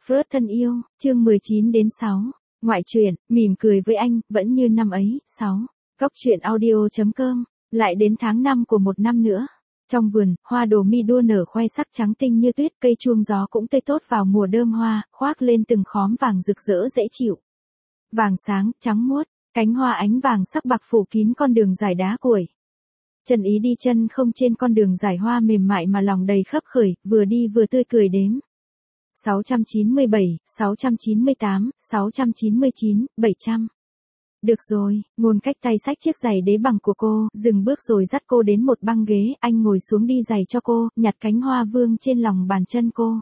Freud thân yêu, chương 19-6. Ngoại truyện, mỉm cười với anh, vẫn như năm ấy. 6. Góc truyện audio.com. Lại đến tháng 5 của một năm nữa. Trong vườn, hoa đồ mi đua nở khoe sắc trắng tinh như tuyết, cây chuông gió cũng tươi tốt vào mùa đơm hoa, khoác lên từng khóm vàng rực rỡ dễ chịu. Vàng sáng, trắng muốt, cánh hoa ánh vàng sắc bạc phủ kín con đường dài đá cuội. Trần Ý đi chân không trên con đường dài hoa mềm mại mà lòng đầy khấp khởi, vừa đi vừa tươi cười đếm. 697, 698, 699, 700. Được rồi, Ngôn Cách tay xách chiếc giày đế bằng của cô, dừng bước rồi dắt cô đến một băng ghế, anh ngồi xuống đi giày cho cô, nhặt cánh hoa vương trên lòng bàn chân cô.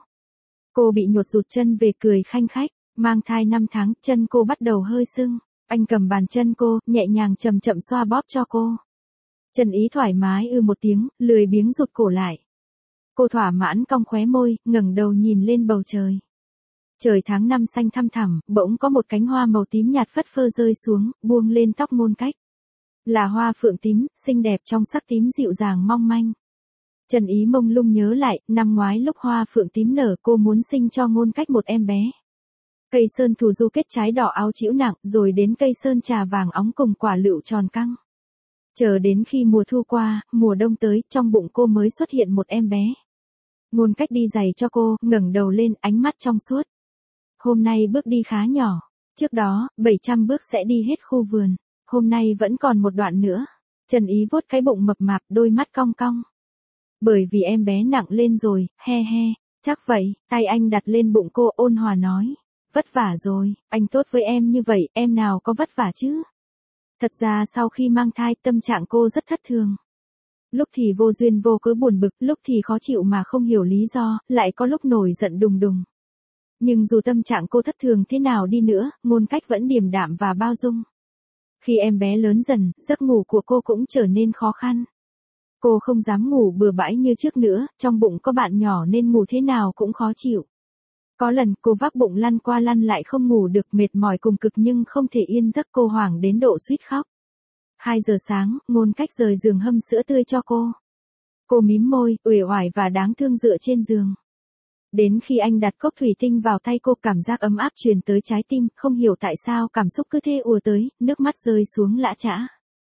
Cô bị nhột rụt chân về cười khanh khách, mang thai 5 tháng, chân cô bắt đầu hơi sưng. Anh cầm bàn chân cô, nhẹ nhàng chậm chậm xoa bóp cho cô. Trần Ý thoải mái một tiếng, lười biếng rụt cổ lại. Cô thỏa mãn cong khóe môi, ngẩng đầu nhìn lên bầu trời. Trời tháng 5 xanh thăm thẳm, bỗng có một cánh hoa màu tím nhạt phất phơ rơi xuống, buông lên tóc Ngôn Cách. Là hoa phượng tím, xinh đẹp trong sắc tím dịu dàng mong manh. Trần Ý mông lung nhớ lại, năm ngoái lúc hoa phượng tím nở cô muốn sinh cho Ngôn Cách một em bé. Cây sơn thù du kết trái đỏ áo chĩu nặng, rồi đến cây sơn trà vàng óng cùng quả lựu tròn căng. Chờ đến khi mùa thu qua, mùa đông tới, trong bụng cô mới xuất hiện một em bé. Ngôn Cách đi giày cho cô, ngẩng đầu lên, ánh mắt trong suốt. Hôm nay bước đi khá nhỏ. Trước đó, 700 bước sẽ đi hết khu vườn. Hôm nay vẫn còn một đoạn nữa. Trần Ý vuốt cái bụng mập mạp, đôi mắt cong cong. Bởi vì em bé nặng lên rồi, he he. Chắc vậy, tay anh đặt lên bụng cô ôn hòa nói. Vất vả rồi, anh tốt với em như vậy, em nào có vất vả chứ? Thật ra sau khi mang thai, tâm trạng cô rất thất thường. Lúc thì vô duyên vô cớ buồn bực, lúc thì khó chịu mà không hiểu lý do, lại có lúc nổi giận đùng đùng. Nhưng dù tâm trạng cô thất thường thế nào đi nữa, Ngôn Cách vẫn điềm đạm và bao dung. Khi em bé lớn dần, giấc ngủ của cô cũng trở nên khó khăn. Cô không dám ngủ bừa bãi như trước nữa, trong bụng có bạn nhỏ nên ngủ thế nào cũng khó chịu. Có lần cô vác bụng lăn qua lăn lại không ngủ được, mệt mỏi cùng cực nhưng không thể yên giấc, cô hoảng đến độ suýt khóc. 2 giờ sáng, Ngôn Cách rời giường hâm sữa tươi cho cô. Cô mím môi, uể oải và đáng thương dựa trên giường. Đến khi anh đặt cốc thủy tinh vào tay cô, cảm giác ấm áp truyền tới trái tim, không hiểu tại sao cảm xúc cứ thế ùa tới, nước mắt rơi xuống lã chã.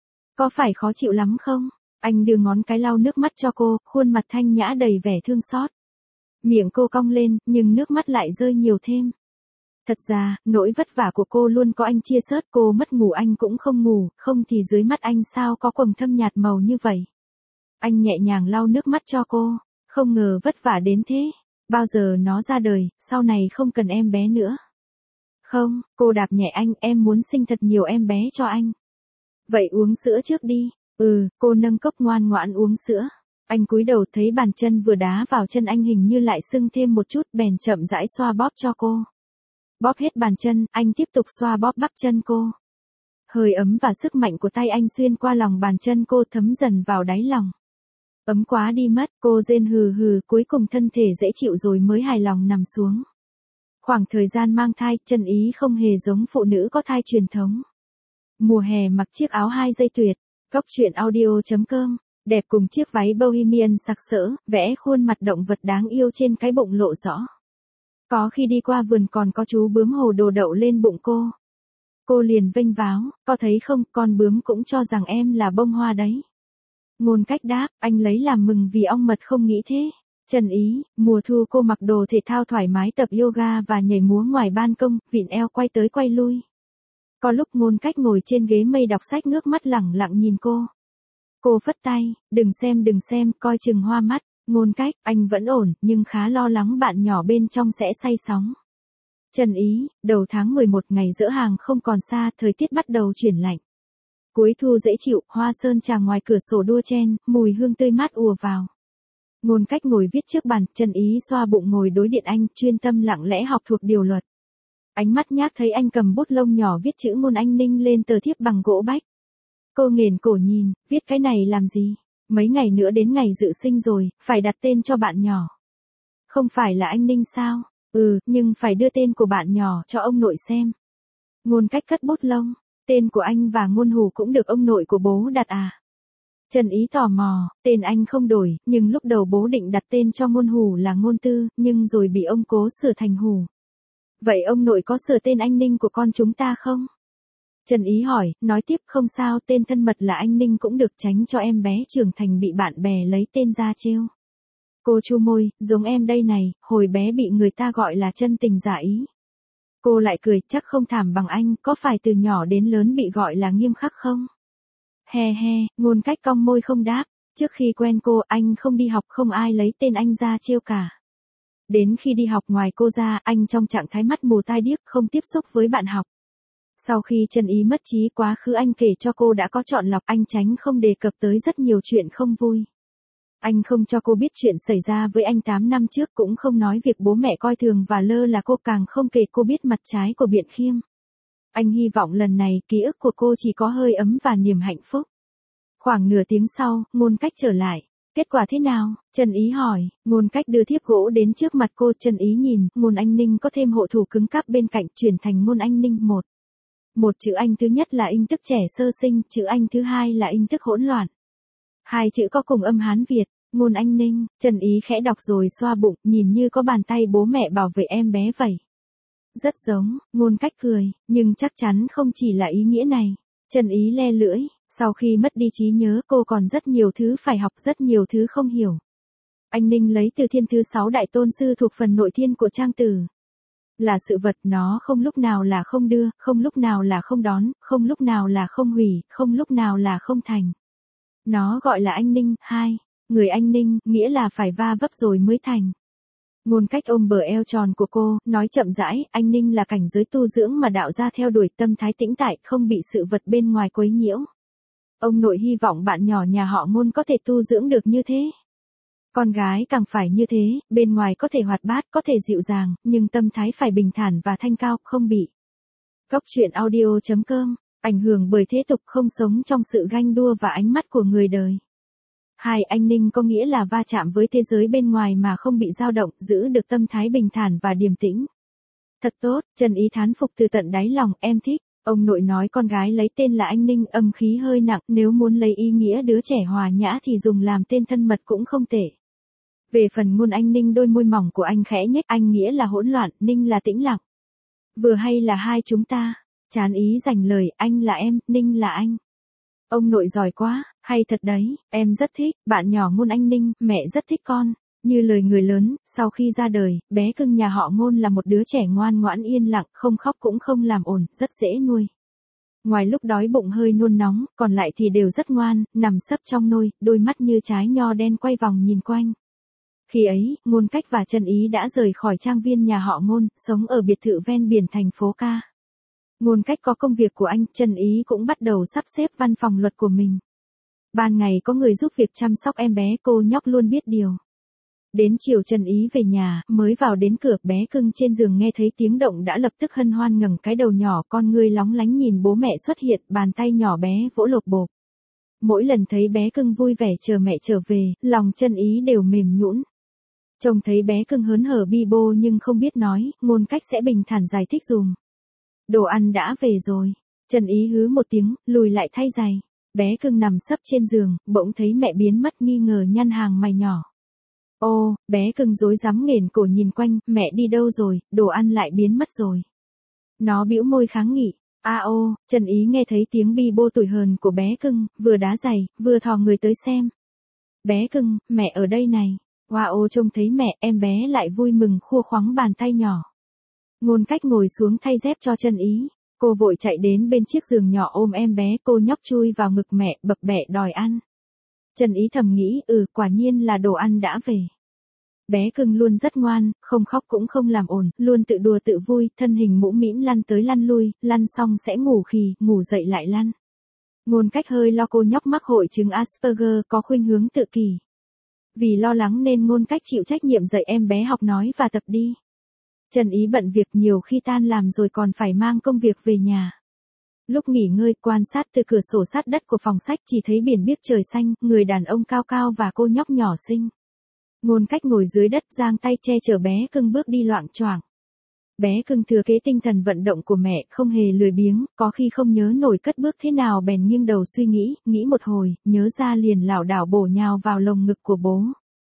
Có phải khó chịu lắm không? Anh đưa ngón cái lau nước mắt cho cô, khuôn mặt thanh nhã đầy vẻ thương xót. Miệng cô cong lên, nhưng nước mắt lại rơi nhiều thêm. Thật ra, nỗi vất vả của cô luôn có anh chia sớt, cô mất ngủ anh cũng không ngủ, không thì dưới mắt anh sao có quầng thâm nhạt màu như vậy. Anh nhẹ nhàng lau nước mắt cho cô, không ngờ vất vả đến thế. Bao giờ nó ra đời, sau này không cần em bé nữa. Không, cô đạp nhẹ anh, em muốn sinh thật nhiều em bé cho anh. Vậy uống sữa trước đi. Cô nâng cốc ngoan ngoãn uống sữa. Anh cúi đầu thấy bàn chân vừa đá vào chân anh hình như lại sưng thêm một chút, bèn chậm rãi xoa bóp cho cô. Bóp hết bàn chân, anh tiếp tục xoa bóp bắp chân cô. Hơi ấm và sức mạnh của tay anh xuyên qua lòng bàn chân cô, thấm dần vào đáy lòng. Ấm quá đi mất, cô rên hừ hừ, cuối cùng thân thể dễ chịu rồi mới hài lòng nằm xuống. Khoảng thời gian mang thai, Trần Ý không hề giống phụ nữ có thai truyền thống. Mùa hè mặc chiếc áo 2 dây tuyệt, góc truyện audio.com, đẹp cùng chiếc váy bohemian sặc sỡ, vẽ khuôn mặt động vật đáng yêu trên cái bụng lộ rõ. Có khi đi qua vườn còn có chú bướm hồ đồ đậu lên bụng cô. Cô liền vênh váo, có thấy không, con bướm cũng cho rằng em là bông hoa đấy. Ngôn Cách đáp, anh lấy làm mừng vì ong mật không nghĩ thế. Trần Ý, mùa thu cô mặc đồ thể thao thoải mái tập yoga và nhảy múa ngoài ban công, vịn eo quay tới quay lui. Có lúc Ngôn Cách ngồi trên ghế mây đọc sách ngước mắt lẳng lặng nhìn cô. Cô phất tay, đừng xem, coi chừng hoa mắt. Ngôn Cách, anh vẫn ổn, nhưng khá lo lắng bạn nhỏ bên trong sẽ say sóng. Trần Ý, đầu tháng 11 ngày dỡ hàng không còn xa, thời tiết bắt đầu chuyển lạnh. Cuối thu dễ chịu, hoa sơn trà ngoài cửa sổ đua chen, mùi hương tươi mát ùa vào. Ngôn Cách ngồi viết trước bàn, Trần Ý xoa bụng ngồi đối điện anh, chuyên tâm lặng lẽ học thuộc điều luật. Ánh mắt nhác thấy anh cầm bút lông nhỏ viết chữ Ngôn Anh Ninh lên tờ thiếp bằng gỗ bách. Cô nghển cổ nhìn, viết cái này làm gì? Mấy ngày nữa đến ngày dự sinh rồi, phải đặt tên cho bạn nhỏ. Không phải là anh Ninh sao? Nhưng phải đưa tên của bạn nhỏ cho ông nội xem. Ngôn Cách cất bút lông. Tên của anh và Ngôn Hủ cũng được ông nội của bố đặt à? Trần Ý tò mò, tên anh không đổi, nhưng lúc đầu bố định đặt tên cho Ngôn Hủ là Ngôn Tư, nhưng rồi bị ông cố sửa thành Hủ. Vậy ông nội có sửa tên anh Ninh của con chúng ta không? Trần Ý hỏi, nói tiếp không sao, tên thân mật là anh Ninh cũng được, tránh cho em bé trưởng thành bị bạn bè lấy tên ra trêu. Cô chu môi, giống em đây này, hồi bé bị người ta gọi là chân tình giả ý. Cô lại cười, chắc không thảm bằng anh, có phải từ nhỏ đến lớn bị gọi là nghiêm khắc không? He he, Ngôn Cách cong môi không đáp. Trước khi quen cô, anh không đi học, không ai lấy tên anh ra trêu cả. Đến khi đi học, ngoài cô ra, anh trong trạng thái mắt mù tai điếc, không tiếp xúc với bạn học. Sau khi Trần Ý mất trí, quá khứ anh kể cho cô đã có chọn lọc, anh tránh không đề cập tới rất nhiều chuyện không vui. Anh không cho cô biết chuyện xảy ra với anh 8 năm trước, cũng không nói việc bố mẹ coi thường và lơ là cô, càng không kể cô biết mặt trái của Biện Khiêm. Anh hy vọng lần này ký ức của cô chỉ có hơi ấm và niềm hạnh phúc. Khoảng nửa tiếng sau, Ngôn Cách trở lại. Kết quả thế nào? Trần Ý hỏi. Ngôn Cách đưa thiếp gỗ đến trước mặt cô. Trần Ý nhìn, Ngôn Anh Ninh có thêm hộ thủ cứng cáp bên cạnh, chuyển thành Ngôn Anh Ninh 1. Một chữ Anh thứ nhất là Anh tức trẻ sơ sinh, chữ Anh thứ hai là Anh tức hỗn loạn. Hai chữ có cùng âm Hán Việt. Ngôn Anh Ninh. Trần Ý khẽ đọc rồi xoa bụng, nhìn như có bàn tay bố mẹ bảo vệ em bé vậy. Rất giống. Ngôn Cách cười, nhưng chắc chắn không chỉ là ý nghĩa này. Trần Ý le lưỡi. Sau khi mất đi trí nhớ, cô còn rất nhiều thứ phải học, rất nhiều thứ không hiểu. Anh Ninh lấy từ Thiên thứ 6 Đại Tôn Sư thuộc phần nội thiên của Trang Tử. Là sự vật, nó không lúc nào là không đưa, không lúc nào là không đón, không lúc nào là không hủy, không lúc nào là không thành. Nó gọi là anh Ninh. 2. Người anh Ninh, nghĩa là phải va vấp rồi mới thành. Ngôn Cách ôm bờ eo tròn của cô, nói chậm rãi, anh Ninh là cảnh giới tu dưỡng mà đạo gia theo đuổi, tâm thái tĩnh tại, không bị sự vật bên ngoài quấy nhiễu. Ông nội hy vọng bạn nhỏ nhà họ Ngôn có thể tu dưỡng được như thế. Con gái càng phải như thế, bên ngoài có thể hoạt bát, có thể dịu dàng, nhưng tâm thái phải bình thản và thanh cao, không bị. Góc truyện audio.com, ảnh hưởng bởi thế tục, không sống trong sự ganh đua và ánh mắt của người đời. 2. Anh Ninh có nghĩa là va chạm với thế giới bên ngoài mà không bị dao động, giữ được tâm thái bình thản và điềm tĩnh. Thật tốt, Trần Ý thán phục từ tận đáy lòng, em thích. Ông nội nói con gái lấy tên là anh Ninh, âm khí hơi nặng, nếu muốn lấy ý nghĩa đứa trẻ hòa nhã thì dùng làm tên thân mật cũng không tệ. Về phần Ngôn Anh Ninh, đôi môi mỏng của anh khẽ nhếch, anh nghĩa là hỗn loạn, Ninh là tĩnh lặng. Vừa hay là hai chúng ta. Chán Ý dành lời, anh là em, Ninh là anh. Ông nội giỏi quá, hay thật đấy, em rất thích, bạn nhỏ Ngôn Anh Ninh, mẹ rất thích con. Như lời người lớn, sau khi ra đời, bé cưng nhà họ Ngôn là một đứa trẻ ngoan ngoãn yên lặng, không khóc cũng không làm ồn, rất dễ nuôi. Ngoài lúc đói bụng hơi nôn nóng, còn lại thì đều rất ngoan, nằm sấp trong nôi, đôi mắt như trái nho đen quay vòng nhìn quanh. Khi ấy, Ngôn Cách và Trần Ý đã rời khỏi trang viên nhà họ Ngôn, sống ở biệt thự ven biển thành phố Ca. Ngôn Cách có công việc của anh, Trần Ý cũng bắt đầu sắp xếp văn phòng luật của mình. Ban ngày có người giúp việc chăm sóc em bé, cô nhóc luôn biết điều. Đến chiều Trần Ý về nhà, mới vào đến cửa, bé cưng trên giường nghe thấy tiếng động đã lập tức hân hoan ngẩng cái đầu nhỏ, con ngươi lóng lánh nhìn bố mẹ xuất hiện, bàn tay nhỏ bé vỗ lộp bộp. Mỗi lần thấy bé cưng vui vẻ chờ mẹ trở về, lòng Trần Ý đều mềm nhũn. Trông thấy bé cưng hớn hở bi bô nhưng không biết nói, Ngôn Cách sẽ bình thản giải thích dùm. Đồ ăn đã về rồi. Trần Ý hứ một tiếng, lùi lại thay giày. Bé cưng nằm sấp trên giường, bỗng thấy mẹ biến mất, nghi ngờ nhăn hàng mày nhỏ. Ô, bé cưng rối rắm nghển cổ nhìn quanh, mẹ đi đâu rồi, đồ ăn lại biến mất rồi. Nó bĩu môi kháng nghị. Ô, Trần Ý nghe thấy tiếng bi bô tủi hờn của bé cưng, vừa đá giày, vừa thò người tới xem. Bé cưng, mẹ ở đây này. Wow, trông thấy mẹ, em bé lại vui mừng khua khoắng bàn tay nhỏ. Ngôn Cách ngồi xuống thay dép cho Trần Ý. Cô vội chạy đến bên chiếc giường nhỏ ôm em bé, cô nhóc chui vào ngực mẹ, bập bẹ đòi ăn. Trần Ý thầm nghĩ, quả nhiên là đồ ăn đã về. Bé cưng luôn rất ngoan, không khóc cũng không làm ồn, luôn tự đùa tự vui, thân hình mũm mĩm lăn tới lăn lui, lăn xong sẽ ngủ khì, ngủ dậy lại lăn. Ngôn Cách hơi lo cô nhóc mắc hội chứng Asperger, có khuynh hướng tự kỷ. Vì lo lắng nên Ngôn Cách chịu trách nhiệm dạy em bé học nói và tập đi. Trần Ý bận việc, nhiều khi tan làm rồi còn phải mang công việc về nhà. Lúc nghỉ ngơi, quan sát từ cửa sổ sát đất của phòng sách, chỉ thấy biển biếc trời xanh, người đàn ông cao cao và cô nhóc nhỏ xinh. Ngôn Cách ngồi dưới đất, giang tay che chở bé cưng bước đi loạng choạng. Bé cưng thừa kế tinh thần vận động của mẹ, không hề lười biếng, có khi không nhớ nổi cất bước thế nào bèn nghiêng đầu suy nghĩ, nghĩ một hồi, nhớ ra liền lảo đảo bổ nhào vào lồng ngực của bố.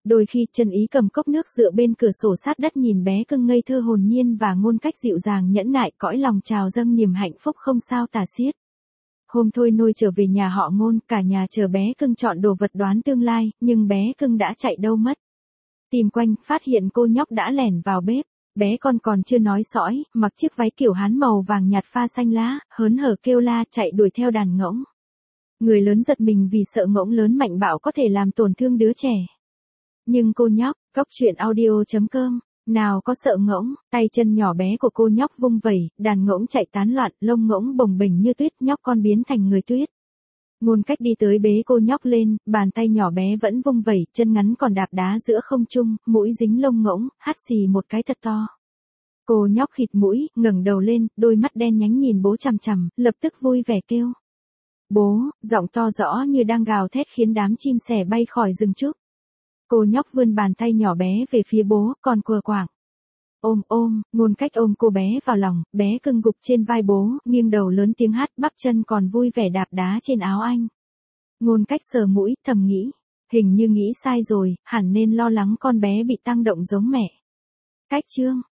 Đôi khi Chân Ý cầm cốc nước dựa bên cửa sổ sát đất nhìn bé cưng ngây thơ hồn nhiên và Ngôn Cách dịu dàng nhẫn nại, cõi lòng trào dâng niềm hạnh phúc không sao tả xiết. Hôm Thôi Nôi trở về nhà họ Ngôn, cả nhà chờ bé cưng chọn đồ vật đoán tương lai, nhưng bé cưng đã chạy đâu mất. Tìm quanh, phát hiện cô nhóc đã lẻn vào bếp. Bé con còn chưa nói sõi, mặc chiếc váy kiểu Hán màu vàng nhạt pha xanh lá, hớn hở kêu la chạy đuổi theo đàn ngỗng. Người lớn giật mình vì sợ ngỗng lớn mạnh bạo có thể làm tổn thương đứa trẻ. Nhưng cô nhóc, Cóc Truyện Audio.com, nào có sợ ngỗng, tay chân nhỏ bé của cô nhóc vung vẩy, đàn ngỗng chạy tán loạn, lông ngỗng bồng bềnh như tuyết, nhóc con biến thành người tuyết. Ngôn Cách đi tới bế cô nhóc lên, bàn tay nhỏ bé vẫn vung vẩy, chân ngắn còn đạp đá giữa không trung, mũi dính lông ngỗng, hắt xì một cái thật to. Cô nhóc khịt mũi, ngẩng đầu lên, đôi mắt đen nhánh nhìn bố chằm chằm, lập tức vui vẻ kêu. Bố, giọng to rõ như đang gào thét khiến đám chim sẻ bay khỏi rừng trúc. Cô nhóc vươn bàn tay nhỏ bé về phía bố, còn quờ quạng. Ôm, Ngôn Cách ôm cô bé vào lòng, bé cưng gục trên vai bố, nghiêng đầu lớn tiếng hát, bắp chân còn vui vẻ đạp đá trên áo anh. Ngôn Cách sờ mũi, thầm nghĩ, hình như nghĩ sai rồi, hẳn nên lo lắng con bé bị tăng động giống mẹ. Cách chương